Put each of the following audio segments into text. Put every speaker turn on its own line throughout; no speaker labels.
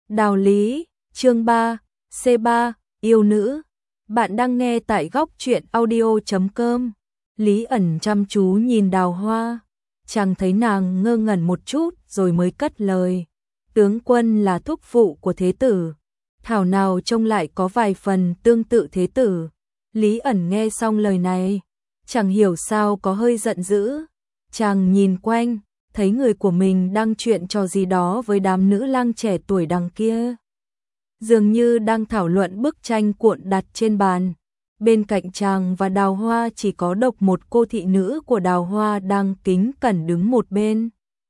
Đào Lý, chương 3, C3, yêu nữ. Bạn đang nghe tại góc truyện audio.com. Lý ẩn chăm chú nhìn Đào Hoa, chàng thấy nàng ngơ ngẩn một chút rồi mới cất lời. Tướng quân là thúc phụ của thế tử, thảo nào trông lại có vài phần tương tự thế tử. Lý ẩn nghe xong lời này, chẳng hiểu sao có hơi giận dữ. Chàng nhìn quanh, thấy người của mình đang chuyện trò gì đó với đám nữ lang trẻ tuổi đằng kia. Dường như đang thảo luận bức tranh cuộn đặt trên bàn. Bên cạnh chàng và Đào Hoa chỉ có độc một cô thị nữ của Đào Hoa đang kính cẩn đứng một bên.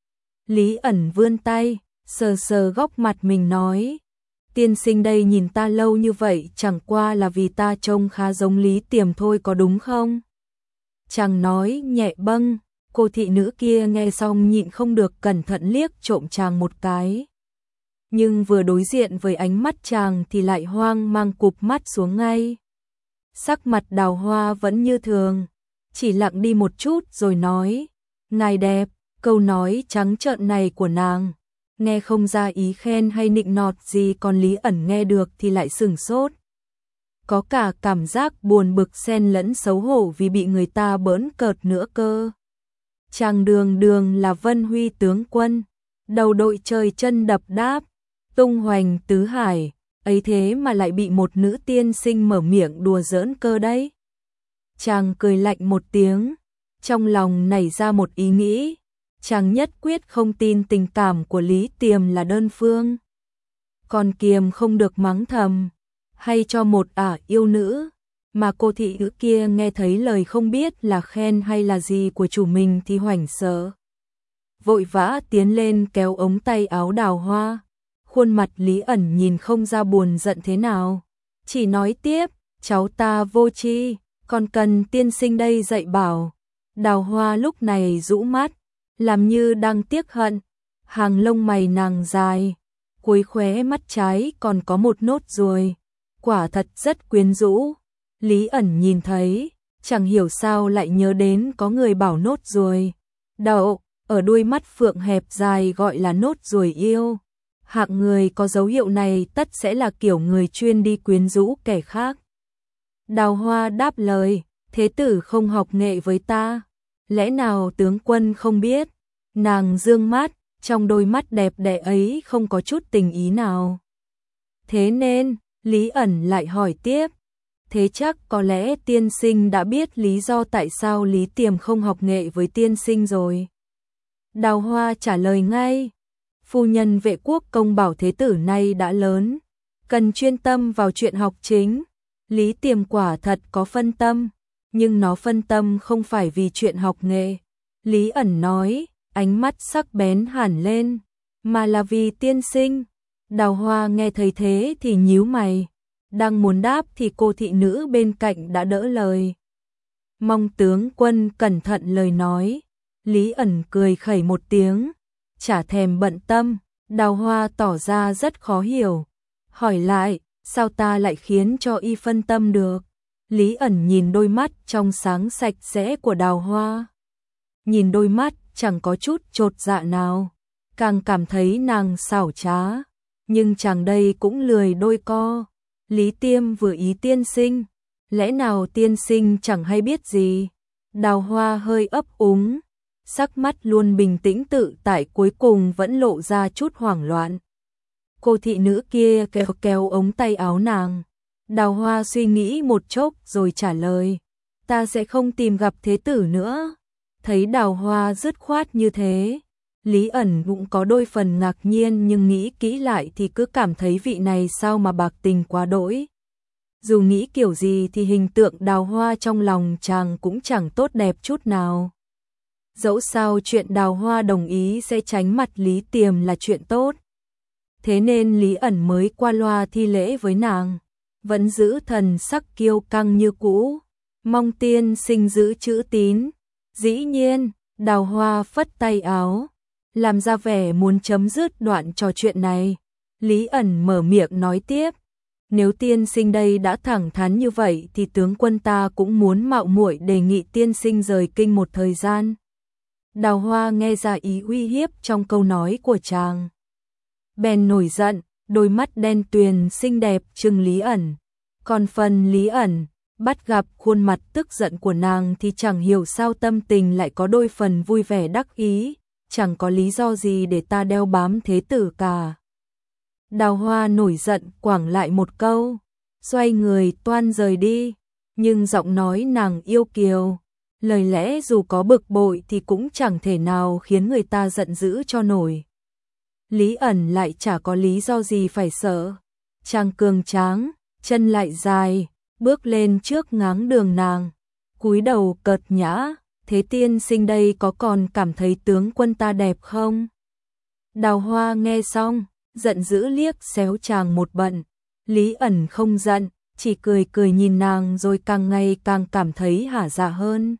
Lý ẩn vươn tay, sờ sờ góc mặt mình nói. Tiên sinh đây nhìn ta lâu như vậy chẳng qua là vì ta trông khá giống Lý Tiềm thôi có đúng không? Chàng nói nhẹ bâng. Cô thị nữ kia nghe xong nhịn không được cẩn thận liếc trộm chàng một cái. Nhưng vừa đối diện với ánh mắt chàng thì lại hoang mang cụp mắt xuống ngay. Sắc mặt Đào Hoa vẫn như thường, chỉ lặng đi một chút rồi nói. Ngài đẹp, câu nói trắng trợn này của nàng, nghe không ra ý khen hay nịnh nọt gì, còn Lý ẩn nghe được thì lại sửng sốt. Có cả cảm giác buồn bực xen lẫn xấu hổ vì bị người ta bỡn cợt nữa cơ. Chàng đường đường là Vân Huy tướng quân, đầu đội trời chân đập đáp, tung hoành tứ hải, ấy thế mà lại bị một nữ tiên sinh mở miệng đùa giỡn cơ đấy. Chàng cười lạnh một tiếng, trong lòng nảy ra một ý nghĩ, chàng nhất quyết không tin tình cảm của Lý Tiềm là đơn phương. Còn Kiềm không được mắng thầm, hay cho một yêu nữ. Mà cô thị nữ kia nghe thấy lời không biết là khen hay là gì của chủ mình thì hoảng sợ. Vội vã tiến lên kéo ống tay áo Đào Hoa. Khuôn mặt Lý ẩn nhìn không ra buồn giận thế nào. Chỉ nói tiếp, cháu ta vô tri, còn cần tiên sinh đây dạy bảo. Đào Hoa lúc này rũ mắt, làm như đang tiếc hận. Hàng lông mày nàng dài, cuối khóe mắt trái còn có một nốt ruồi. Quả thật rất quyến rũ. Lý ẩn nhìn thấy, chẳng hiểu sao lại nhớ đến có người bảo nốt ruồi đậu ở đuôi mắt phượng hẹp dài gọi là nốt ruồi yêu. Hạng người có dấu hiệu này tất sẽ là kiểu người chuyên đi quyến rũ kẻ khác. Đào Hoa đáp lời, thế tử không học nghệ với ta, lẽ nào tướng quân không biết? Nàng dương mắt, trong đôi mắt đẹp đẽ ấy không có chút tình ý nào. Thế nên, Lý ẩn lại hỏi tiếp. Thế chắc có lẽ tiên sinh đã biết lý do tại sao Lý Tiềm không học nghệ với tiên sinh rồi. Đào Hoa trả lời ngay. Phu nhân Vệ Quốc công bảo thế tử nay đã lớn, cần chuyên tâm vào chuyện học chính. Lý Tiềm quả thật có phân tâm, nhưng nó phân tâm không phải vì chuyện học nghệ. Lý ẩn nói, ánh mắt sắc bén hẳn lên, mà là vì tiên sinh. Đào Hoa nghe thấy thế thì nhíu mày. Đang muốn đáp thì cô thị nữ bên cạnh đã đỡ lời. Mong tướng quân cẩn thận lời nói. Lý ẩn cười khẩy một tiếng, chả thèm bận tâm. Đào Hoa tỏ ra rất khó hiểu, hỏi lại, sao ta lại khiến cho y phân tâm được? Lý ẩn nhìn đôi mắt trong sáng sạch sẽ của Đào Hoa. Nhìn đôi mắt chẳng có chút chột dạ nào, càng cảm thấy nàng xảo trá, nhưng chàng đây cũng lười đôi co. Lý Tiêm vừa ý tiên sinh, lẽ nào tiên sinh chẳng hay biết gì? Đào Hoa hơi ấp úng, sắc mắt luôn bình tĩnh tự tại cuối cùng vẫn lộ ra chút hoảng loạn. Cô thị nữ kia kéo ống tay áo nàng. Đào Hoa suy nghĩ một chốc rồi trả lời, ta sẽ không tìm gặp thế tử nữa. Thấy Đào Hoa dứt khoát như thế, Lý ẩn cũng có đôi phần ngạc nhiên, nhưng nghĩ kỹ lại thì cứ cảm thấy vị này sao mà bạc tình quá đỗi. Dù nghĩ kiểu gì thì hình tượng Đào Hoa trong lòng chàng cũng chẳng tốt đẹp chút nào. Dẫu sao chuyện Đào Hoa đồng ý sẽ tránh mặt Lý Tiềm là chuyện tốt. Thế nên Lý ẩn mới qua loa thi lễ với nàng, vẫn giữ thần sắc kiêu căng như cũ. Mong tiên sinh giữ chữ tín. Dĩ nhiên, Đào Hoa phất tay áo, làm ra vẻ muốn chấm dứt đoạn trò chuyện này. Lý ẩn mở miệng nói tiếp, nếu tiên sinh đây đã thẳng thắn như vậy thì tướng quân ta cũng muốn mạo muội đề nghị tiên sinh rời kinh một thời gian. Đào Hoa nghe ra ý uy hiếp trong câu nói của chàng, bèn nổi giận, đôi mắt đen tuyền xinh đẹp trừng Lý ẩn. Còn phần Lý ẩn, bắt gặp khuôn mặt tức giận của nàng thì chẳng hiểu sao tâm tình lại có đôi phần vui vẻ đắc ý, chẳng có lý do gì để ta đeo bám thế tử cả. Đào Hoa nổi giận quẳng lại một câu, xoay người toan rời đi, nhưng giọng nói nàng yêu kiều, lời lẽ dù có bực bội thì cũng chẳng thể nào khiến người ta giận dữ cho nổi. Lý ẩn lại chả có lý do gì phải sợ, chàng cường tráng, chân lại dài, bước lên trước ngáng đường nàng, cúi đầu cợt nhã, thế tiên sinh đây có còn cảm thấy tướng quân ta đẹp không? Đào Hoa nghe xong, giận dữ liếc xéo chàng một bận, Lý ẩn không giận, chỉ cười cười nhìn nàng rồi càng ngày càng cảm thấy hả dạ hơn.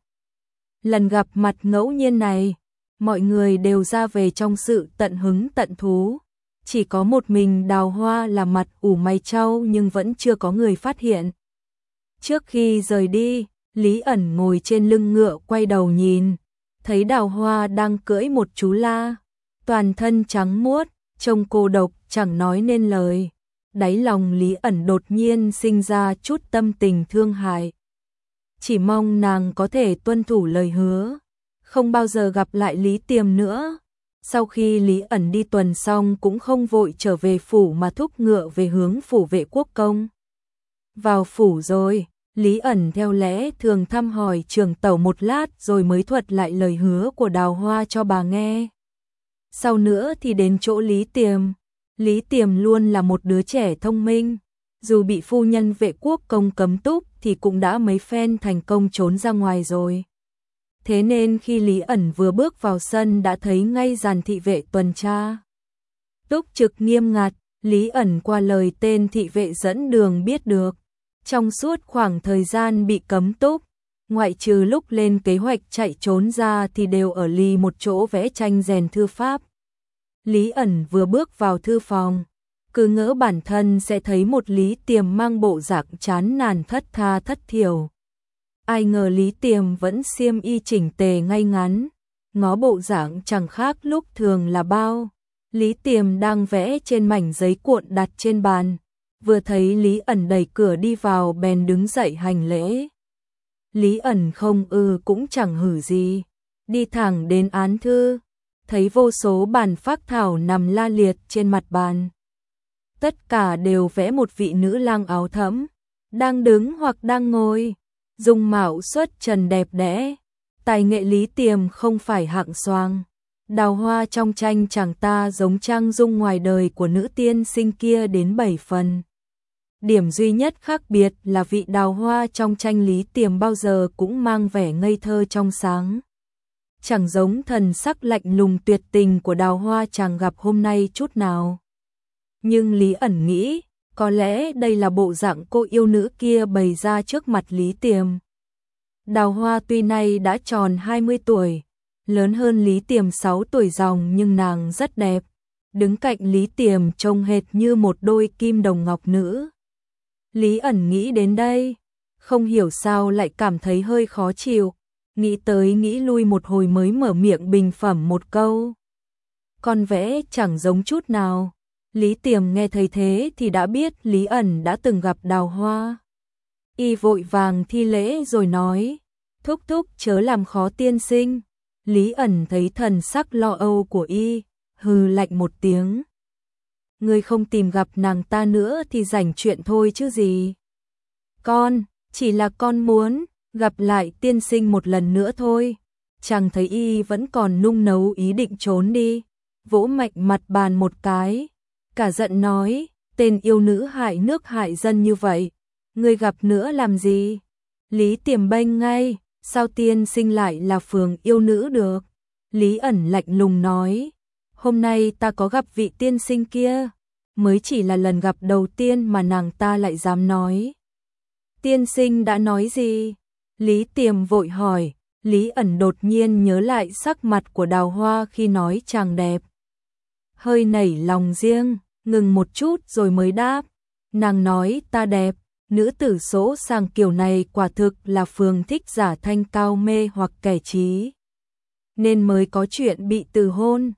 Lần gặp mặt ngẫu nhiên này, mọi người đều ra về trong sự tận hứng tận thú, chỉ có một mình Đào Hoa là mặt ủ mày chau nhưng vẫn chưa có người phát hiện. Trước khi rời đi, Lý ẩn ngồi trên lưng ngựa quay đầu nhìn, thấy Đào Hoa đang cưỡi một chú la, toàn thân trắng muốt, trông cô độc chẳng nói nên lời. Đáy lòng Lý ẩn đột nhiên sinh ra chút tâm tình thương hại. Chỉ mong nàng có thể tuân thủ lời hứa, không bao giờ gặp lại Lý Tiềm nữa. Sau khi Lý ẩn đi tuần xong cũng không vội trở về phủ mà thúc ngựa về hướng phủ Vệ Quốc công. Vào phủ rồi, Lý ẩn theo lẽ thường thăm hỏi trưởng tẩu một lát rồi mới thuật lại lời hứa của Đào Hoa cho bà nghe. Sau nữa thì đến chỗ Lý Tiềm. Lý Tiềm luôn là một đứa trẻ thông minh, dù bị phu nhân Vệ Quốc công cấm túc thì cũng đã mấy phen thành công trốn ra ngoài rồi. Thế nên khi Lý ẩn vừa bước vào sân đã thấy ngay dàn thị vệ tuần tra. Túc trực nghiêm ngặt, Lý ẩn qua lời tên thị vệ dẫn đường biết được. Trong suốt khoảng thời gian bị cấm túc, ngoại trừ lúc lên kế hoạch chạy trốn ra thì đều ở lì một chỗ vẽ tranh rèn thư pháp. Lý ẩn vừa bước vào thư phòng, cứ ngỡ bản thân sẽ thấy một Lý Tiềm mang bộ dạng chán nản thất tha thất thiểu. Ai ngờ Lý Tiềm vẫn xiêm y chỉnh tề ngay ngắn, ngó bộ dạng chẳng khác lúc thường là bao. Lý Tiềm đang vẽ trên mảnh giấy cuộn đặt trên bàn, vừa thấy Lý ẩn đẩy cửa đi vào bèn đứng dậy hành lễ. Lý ẩn không cũng chẳng hử gì, đi thẳng đến án thư, thấy vô số bản phác thảo nằm la liệt trên mặt bàn. Tất cả đều vẽ một vị nữ lang áo thẫm, đang đứng hoặc đang ngồi, dung mạo xuất trần đẹp đẽ. Tài nghệ Lý Tiềm không phải hạng xoang. Đào Hoa trong tranh chàng ta giống trang dung ngoài đời của nữ tiên sinh kia đến 7 phần. Điểm duy nhất khác biệt là vị Đào Hoa trong tranh Lý Tiềm bao giờ cũng mang vẻ ngây thơ trong sáng. Chẳng giống thần sắc lạnh lùng tuyệt tình của Đào Hoa chàng gặp hôm nay chút nào. Nhưng Lý ẩn nghĩ, có lẽ đây là bộ dạng cô yêu nữ kia bày ra trước mặt Lý Tiềm. Đào Hoa tuy nay đã tròn 20 tuổi, lớn hơn Lý Tiềm 6 tuổi ròng nhưng nàng rất đẹp. Đứng cạnh Lý Tiềm trông hệt như một đôi kim đồng ngọc nữ. Lý ẩn nghĩ đến đây, không hiểu sao lại cảm thấy hơi khó chịu. Nghĩ tới nghĩ lui một hồi mới mở miệng bình phẩm một câu. Con vẽ chẳng giống chút nào. Lý Tiềm nghe thấy thế thì đã biết Lý ẩn đã từng gặp Đào Hoa. Y vội vàng thi lễ rồi nói, thúc thúc chớ làm khó tiên sinh. Lý ẩn thấy thần sắc lo âu của Y, hừ lạnh một tiếng. Ngươi không tìm gặp nàng ta nữa thì rảnh chuyện thôi chứ gì. Con, chỉ là con muốn gặp lại tiên sinh một lần nữa thôi. Chàng thấy Y vẫn còn nung nấu ý định trốn đi, vỗ mạnh mặt bàn một cái, cả giận nói, tên yêu nữ hại nước hại dân như vậy, ngươi gặp nữa làm gì? Lý Tiềm bênh ngay, sao tiên sinh lại là phường yêu nữ được? Lý ẩn lạnh lùng nói, hôm nay ta có gặp vị tiên sinh kia, mới chỉ là lần gặp đầu tiên mà nàng ta lại dám nói. Tiên sinh đã nói gì? Lý Tiềm vội hỏi. Lý ẩn đột nhiên nhớ lại sắc mặt của Đào Hoa khi nói chàng đẹp. Hơi nảy lòng riêng, ngừng một chút rồi mới đáp. Nàng nói ta đẹp, nữ tử số sàng kiểu này quả thực là phường thích giả thanh cao mê hoặc kẻ trí. Nên mới có chuyện bị từ hôn.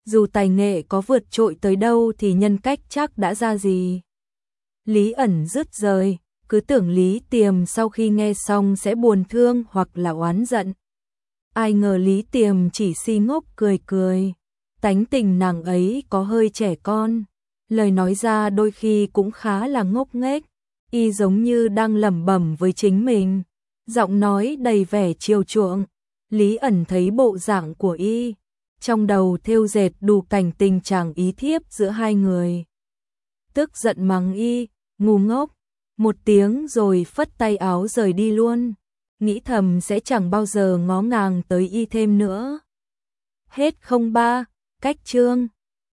dù tài nghệ có vượt trội tới đâu thì nhân cách chắc đã ra gì. Lý ẩn dứt rời, cứ tưởng Lý Tiềm sau khi nghe xong sẽ buồn thương hoặc là oán giận. Ai ngờ Lý Tiềm chỉ si ngốc cười cười. Tánh tình nàng ấy có hơi trẻ con, lời nói ra đôi khi cũng khá là ngốc nghếch, y giống như đang lẩm bẩm với chính mình, giọng nói đầy vẻ chiều chuộng. Lý ẩn thấy bộ dạng của y, trong đầu thêu dệt đủ cảnh tình chàng ý thiếp giữa hai người. Tức giận mắng y, ngu ngốc, một tiếng rồi phất tay áo rời đi luôn, nghĩ thầm sẽ chẳng bao giờ ngó ngàng tới y thêm nữa. Hết 03, cách chương.